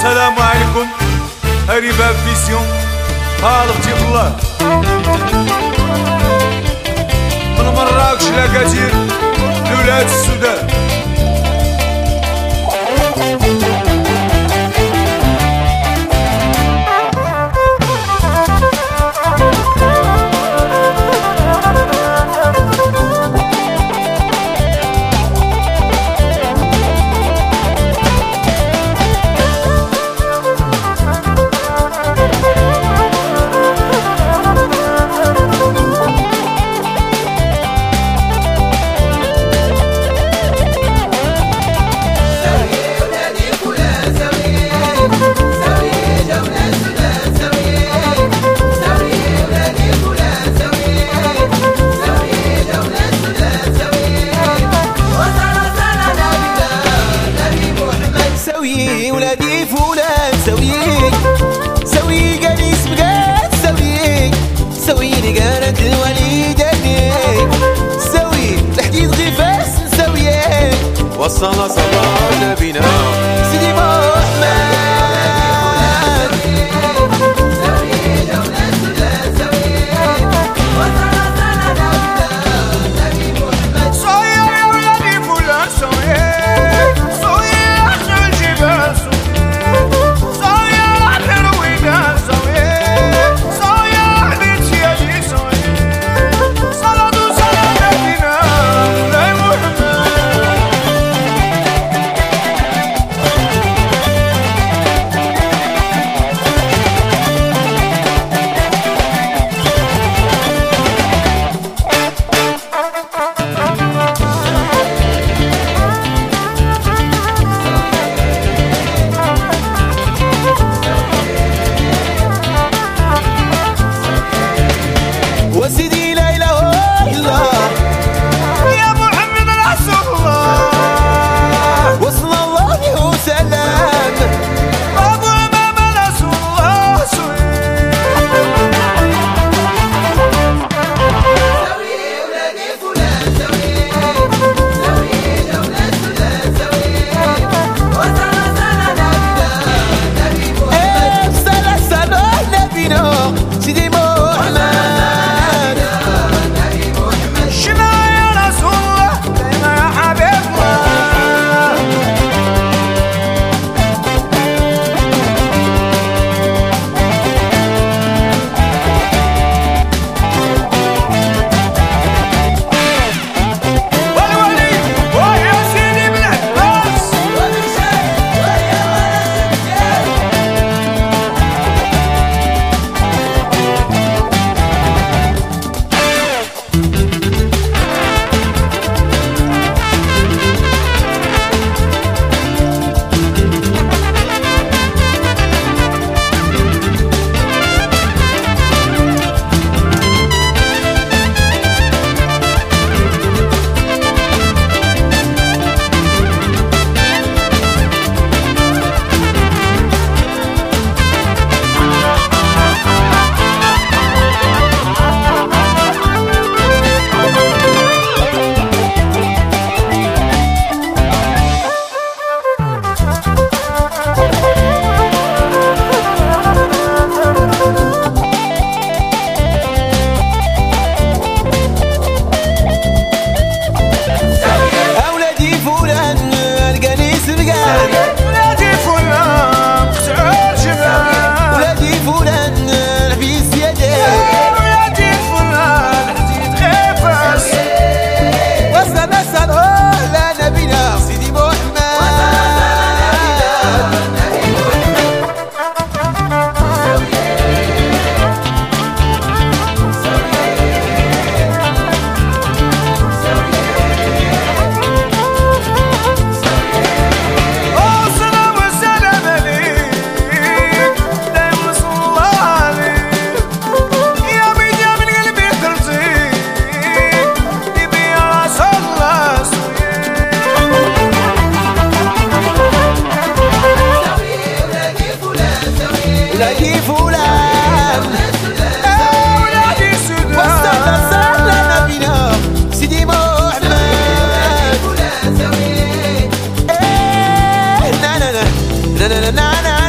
السلام عليكم رباب فيسيون خالق جيب الله من مراكش لاكادير لولاد السودان. ولادي فلان سوي قريس بقات سوي نقارة الوالدين سوي تحديد غفاس سوي وصلنا صلاة نبينا سيدي محمد. وسيدي لا اله الا الله يا محمد رسول الله وصلى الله وسلم ابو امام رسول الله سوي ولادي فلان سوي دولة السودان سوي وصلى نبينا نبينا سيدي ولادي فلان ولادي السودان وصلنا نبينا سيدي محمد فلان سوي نا نا نا نا نا نا